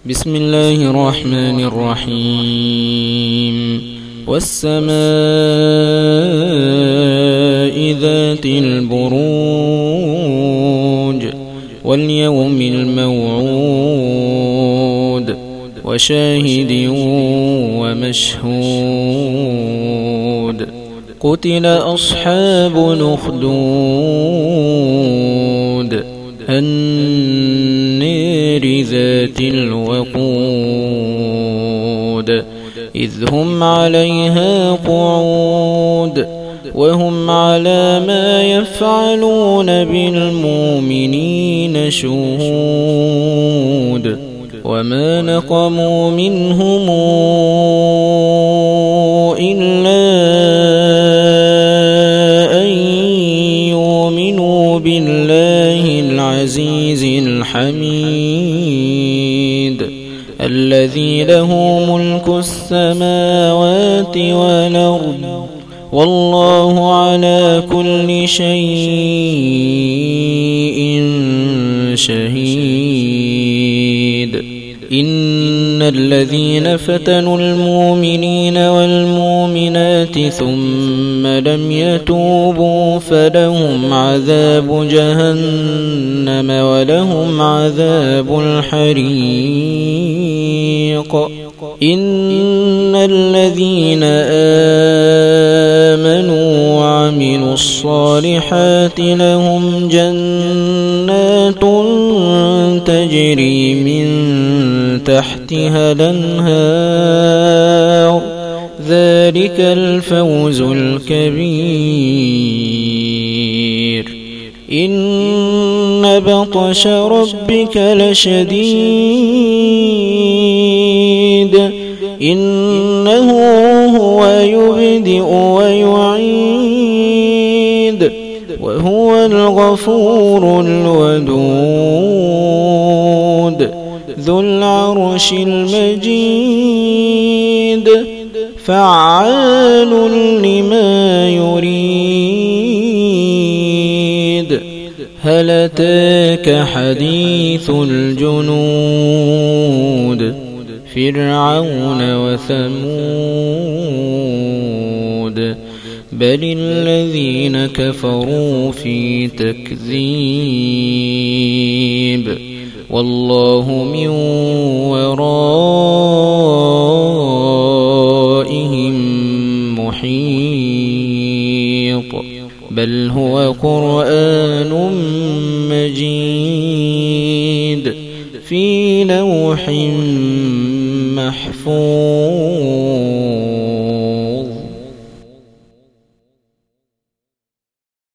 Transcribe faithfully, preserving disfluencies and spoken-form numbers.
بسم الله الرحمن الرحيم والسماء ذات البروج واليوم الموعود وشاهد ومشهود قتل أصحاب الأخدود النار ذات الوقود إذ هم عليها قعود وهم على ما يفعلون بالمؤمنين شهود وما نقموا منهم إلا أن يؤمنوا بالله العزيز الحميد الذي له ملك السماوات والأرض والله على كل شيء شهيد إن الذين فتنوا المؤمنين والمؤمنات ثم لم يتوبوا فلهم عذاب جهنم ولهم عذاب الحريق إن الذين آمنوا وعملوا الصالحات لهم جنات تجري من تحتها الأنهار ذلك الفوز الكبير إن بطش ربك لشديد إنه هو يبدئ ويعيد وهو الغفور الودود ذو العرش المجيد فعال لما يريد هل أتاك حديث الجنود فرعون وثمود بل الذين كفروا في تكذيب والله من ورائهم محيط بل هو قرآن مجيد في لوح محفوظ.